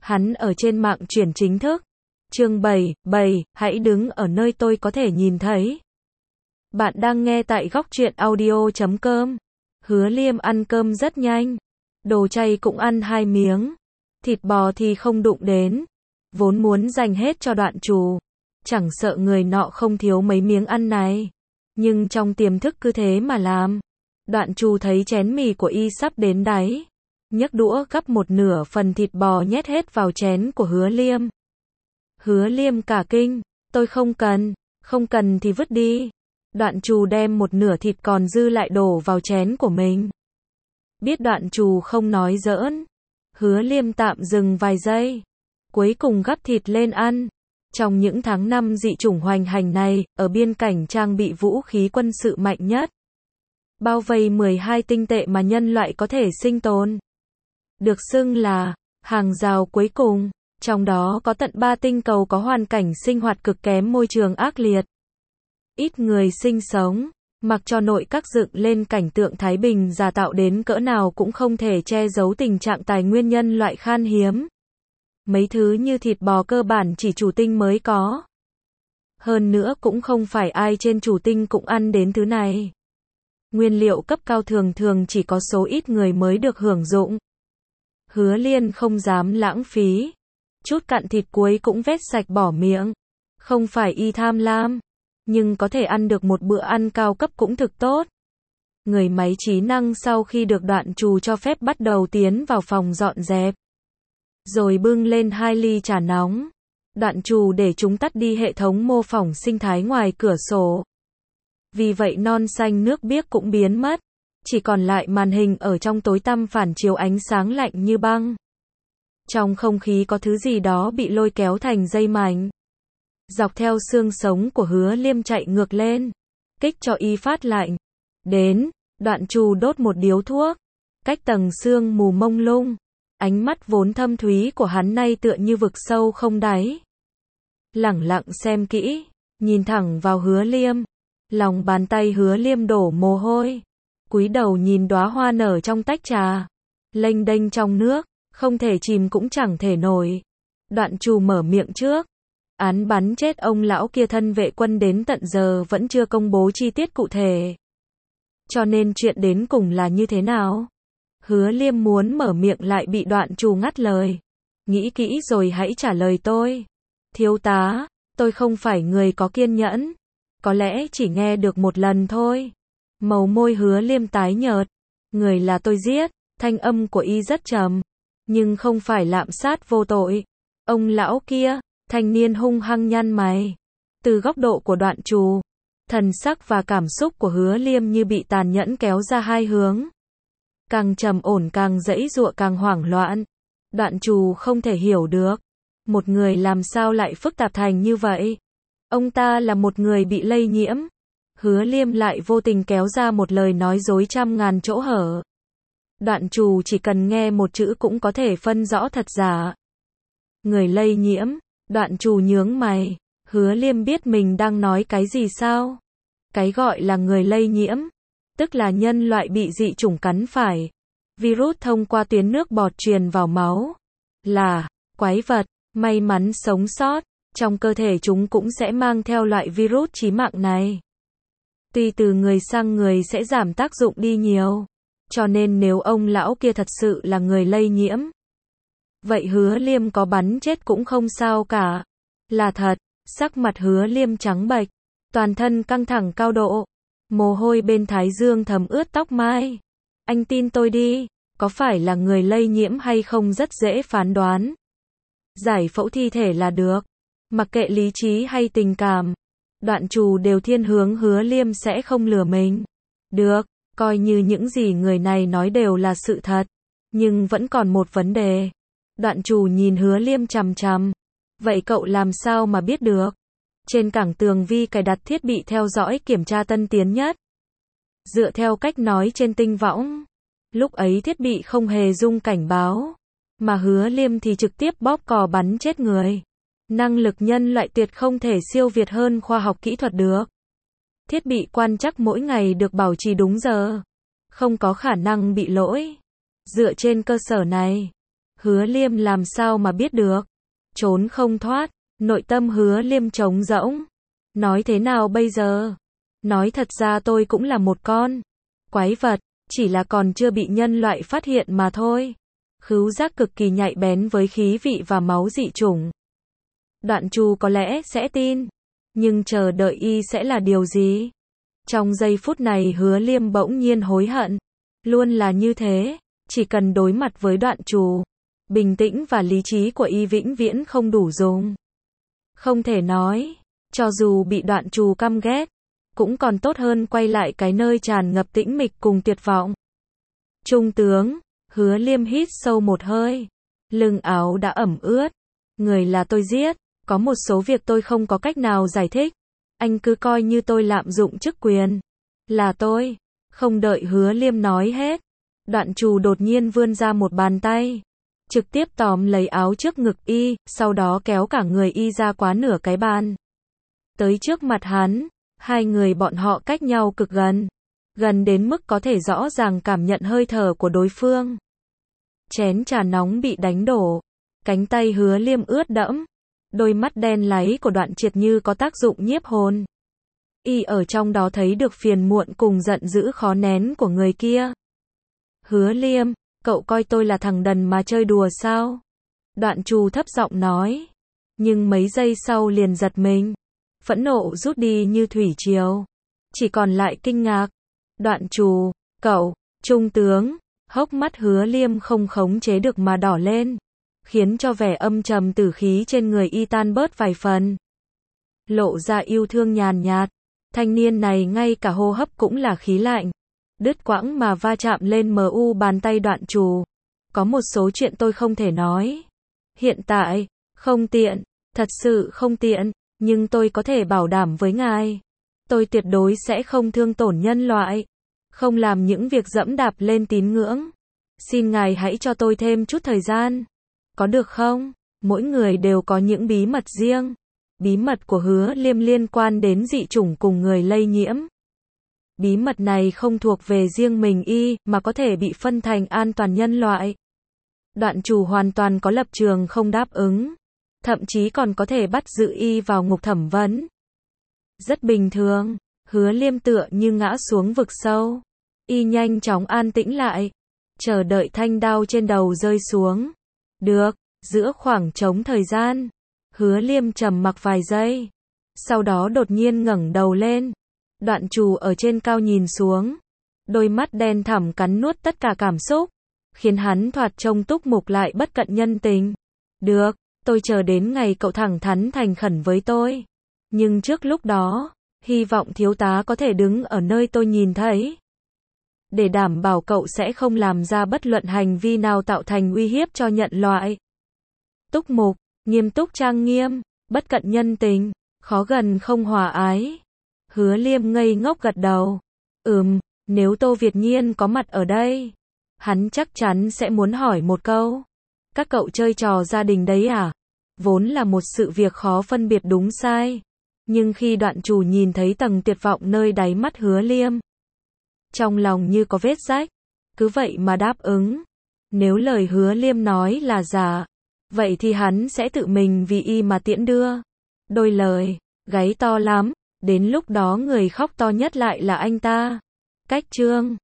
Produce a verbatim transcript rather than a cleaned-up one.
Hắn ở trên mạng chuyển chính thức. Chương bảy, bảy, hãy đứng ở nơi tôi có thể nhìn thấy. Bạn đang nghe tại góc truyện audio chấm com. Hứa Liêm ăn cơm rất nhanh. Đồ chay cũng ăn hai miếng. Thịt bò thì không đụng đến. Vốn muốn dành hết cho Đoạn Trù. Chẳng sợ người nọ không thiếu mấy miếng ăn này. Nhưng trong tiềm thức cứ thế mà làm. Đoạn Trù thấy chén mì của y sắp đến đáy. Nhấc đũa gắp một nửa phần thịt bò nhét hết vào chén của Hứa Liêm. Hứa Liêm cả kinh, tôi không cần, không cần thì vứt đi. Đoạn Trù đem một nửa thịt còn dư lại đổ vào chén của mình. Biết Đoạn Trù không nói giỡn, Hứa Liêm tạm dừng vài giây, cuối cùng gắp thịt lên ăn. Trong những tháng năm dị chủng hoành hành này, ở biên cảnh trang bị vũ khí quân sự mạnh nhất. Bao vây mười hai tinh tệ mà nhân loại có thể sinh tồn. Được xưng là hàng rào cuối cùng, trong đó có tận ba tinh cầu có hoàn cảnh sinh hoạt cực kém, môi trường ác liệt. Ít người sinh sống, mặc cho nội các dựng lên cảnh tượng Thái Bình giả tạo đến cỡ nào cũng không thể che giấu tình trạng tài nguyên nhân loại khan hiếm. Mấy thứ như thịt bò cơ bản chỉ chủ tinh mới có. Hơn nữa cũng không phải ai trên chủ tinh cũng ăn đến thứ này. Nguyên liệu cấp cao thường thường chỉ có số ít người mới được hưởng dụng. Hứa Liên không dám lãng phí. Chút cặn thịt cuối cũng vét sạch bỏ miệng. Không phải y tham lam, nhưng có thể ăn được một bữa ăn cao cấp cũng thực tốt. Người máy trí năng sau khi được Đoạn Trù cho phép bắt đầu tiến vào phòng dọn dẹp. Rồi bưng lên hai ly trà nóng. Đoạn Trù để chúng tắt đi hệ thống mô phỏng sinh thái ngoài cửa sổ. Vì vậy non xanh nước biếc cũng biến mất. Chỉ còn lại màn hình ở trong tối tăm phản chiếu ánh sáng lạnh như băng. Trong không khí có thứ gì đó bị lôi kéo thành dây mảnh. Dọc theo xương sống của Hứa Liêm chạy ngược lên. Kích cho y phát lạnh. Đến, Đoạn Trù đốt một điếu thuốc. Cách tầng sương mù mông lung. Ánh mắt vốn thâm thúy của hắn nay tựa như vực sâu không đáy. Lẳng lặng xem kỹ, nhìn thẳng vào Hứa Liêm. Lòng bàn tay Hứa Liêm đổ mồ hôi. Cúi đầu nhìn đóa hoa nở trong tách trà. Lênh đênh trong nước, không thể chìm cũng chẳng thể nổi. Đoạn Trù mở miệng trước. Án bắn chết ông lão kia thân vệ quân đến tận giờ vẫn chưa công bố chi tiết cụ thể. Cho nên chuyện đến cùng là như thế nào? Hứa Liêm muốn mở miệng lại bị Đoạn Trù ngắt lời. Nghĩ kỹ rồi hãy trả lời tôi. Thiếu tá, tôi không phải người có kiên nhẫn. Có lẽ chỉ nghe được một lần thôi. Màu môi Hứa Liêm tái nhợt. Người là tôi giết. Thanh âm của y rất trầm. Nhưng không phải lạm sát vô tội. Ông lão kia, thanh niên hung hăng nhăn mày. Từ góc độ của Đoạn Trù, thần sắc và cảm xúc của Hứa Liêm như bị tàn nhẫn kéo ra hai hướng. Càng trầm ổn càng giãy giụa càng hoảng loạn. Đoạn Trù không thể hiểu được. Một người làm sao lại phức tạp thành như vậy? Ông ta là một người bị lây nhiễm. Hứa Liêm lại vô tình kéo ra một lời nói dối trăm ngàn chỗ hở. Đoạn Trù chỉ cần nghe một chữ cũng có thể phân rõ thật giả. Người lây nhiễm. Đoạn Trù nhướng mày. Hứa Liêm biết mình đang nói cái gì sao? Cái gọi là người lây nhiễm, tức là nhân loại bị dị chủng cắn phải. Virus thông qua tuyến nước bọt truyền vào máu. Là quái vật, may mắn sống sót. Trong cơ thể chúng cũng sẽ mang theo loại virus chí mạng này. Tuy từ người sang người sẽ giảm tác dụng đi nhiều. Cho nên nếu ông lão kia thật sự là người lây nhiễm, vậy Hứa Liêm có bắn chết cũng không sao cả. Là thật. Sắc mặt Hứa Liêm trắng bệch. Toàn thân căng thẳng cao độ. Mồ hôi bên thái dương thấm ướt tóc mai. Anh tin tôi đi. Có phải là người lây nhiễm hay không rất dễ phán đoán. Giải phẫu thi thể là được. Mặc kệ lý trí hay tình cảm. Đoạn Trù đều thiên hướng Hứa Liêm sẽ không lừa mình. Được. Coi như những gì người này nói đều là sự thật. Nhưng vẫn còn một vấn đề. Đoạn Trù nhìn Hứa Liêm chằm chằm. Vậy cậu làm sao mà biết được? Trên cảng tường vi cài đặt thiết bị theo dõi kiểm tra tân tiến nhất. Dựa theo cách nói trên tinh võng. Lúc ấy thiết bị không hề rung cảnh báo. Mà Hứa Liêm thì trực tiếp bóp cò bắn chết người. Năng lực nhân loại tuyệt không thể siêu việt hơn khoa học kỹ thuật được. Thiết bị quan trắc mỗi ngày được bảo trì đúng giờ. Không có khả năng bị lỗi. Dựa trên cơ sở này, Hứa Liêm làm sao mà biết được? Trốn không thoát, nội tâm Hứa Liêm trống rỗng. Nói thế nào bây giờ? Nói thật ra tôi cũng là một con quái vật, chỉ là còn chưa bị nhân loại phát hiện mà thôi. Khứu giác cực kỳ nhạy bén với khí vị và máu dị chủng. Đoạn Trù có lẽ sẽ tin, nhưng chờ đợi y sẽ là điều gì? Trong giây phút này Hứa Liêm bỗng nhiên hối hận. Luôn là như thế, chỉ cần đối mặt với Đoạn Trù, bình tĩnh và lý trí của y vĩnh viễn không đủ dùng. Không thể nói, cho dù bị Đoạn Trù căm ghét, cũng còn tốt hơn quay lại cái nơi tràn ngập tĩnh mịch cùng tuyệt vọng. Trung tướng, Hứa Liêm hít sâu một hơi, lưng áo đã ẩm ướt. Người là tôi giết, có một số việc tôi không có cách nào giải thích. Anh cứ coi như tôi lạm dụng chức quyền. Là tôi. Không đợi Hứa Liêm nói hết, Đoạn Trù đột nhiên vươn ra một bàn tay, trực tiếp tóm lấy áo trước ngực y, sau đó kéo cả người y ra quá nửa cái bàn. Tới trước mặt hắn, hai người bọn họ cách nhau cực gần, gần đến mức có thể rõ ràng cảm nhận hơi thở của đối phương. Chén trà nóng bị đánh đổ, cánh tay Hứa Liêm ướt đẫm, đôi mắt đen láy của Đoạn Triệt như có tác dụng nhiếp hồn. Y ở trong đó thấy được phiền muộn cùng giận dữ khó nén của người kia. Hứa Liêm, cậu coi tôi là thằng đần mà chơi đùa sao? Đoạn Trù thấp giọng nói. Nhưng mấy giây sau liền giật mình. Phẫn nộ rút đi như thủy triều. Chỉ còn lại kinh ngạc. Đoạn Trù, cậu, trung tướng, hốc mắt Hứa Liêm không khống chế được mà đỏ lên, khiến cho vẻ âm trầm tử khí trên người y tan bớt vài phần. Lộ ra yêu thương nhàn nhạt. Thanh niên này ngay cả hô hấp cũng là khí lạnh. Đứt quãng mà va chạm lên mờ u bàn tay Đoạn Trù. Có một số chuyện tôi không thể nói. Hiện tại, không tiện, thật sự không tiện, nhưng tôi có thể bảo đảm với ngài. Tôi tuyệt đối sẽ không thương tổn nhân loại. Không làm những việc dẫm đạp lên tín ngưỡng. Xin ngài hãy cho tôi thêm chút thời gian. Có được không? Mỗi người đều có những bí mật riêng. Bí mật của Hứa Liêm liên quan đến dị chủng cùng người lây nhiễm. Bí mật này không thuộc về riêng mình y, mà có thể bị phân thành an toàn nhân loại. Đoạn Trù hoàn toàn có lập trường không đáp ứng. Thậm chí còn có thể bắt giữ y vào ngục thẩm vấn. Rất bình thường, Hứa Liêm tựa như ngã xuống vực sâu. Y nhanh chóng an tĩnh lại, chờ đợi thanh đao trên đầu rơi xuống. Được, giữa khoảng trống thời gian, Hứa Liêm trầm mặc vài giây, sau đó đột nhiên ngẩng đầu lên. Đoạn Trù ở trên cao nhìn xuống, đôi mắt đen thẳm cắn nuốt tất cả cảm xúc, khiến hắn thoạt trông túc mục lại bất cận nhân tình. Được, tôi chờ đến ngày cậu thẳng thắn thành khẩn với tôi. Nhưng trước lúc đó, hy vọng thiếu tá có thể đứng ở nơi tôi nhìn thấy. Để đảm bảo cậu sẽ không làm ra bất luận hành vi nào tạo thành uy hiếp cho nhân loại. Túc mục, nghiêm túc trang nghiêm, bất cận nhân tình, khó gần không hòa ái. Hứa Liêm ngây ngốc gật đầu. Ừm, nếu Tô Việt Nhiên có mặt ở đây, hắn chắc chắn sẽ muốn hỏi một câu. Các cậu chơi trò gia đình đấy à? Vốn là một sự việc khó phân biệt đúng sai. Nhưng khi Đoạn Trù nhìn thấy tầng tuyệt vọng nơi đáy mắt Hứa Liêm, trong lòng như có vết rách, cứ vậy mà đáp ứng. Nếu lời Hứa Liêm nói là giả, vậy thì hắn sẽ tự mình vì y mà tiễn đưa. Đôi lời, gáy to lắm, đến lúc đó người khóc to nhất lại là anh ta. Cách chương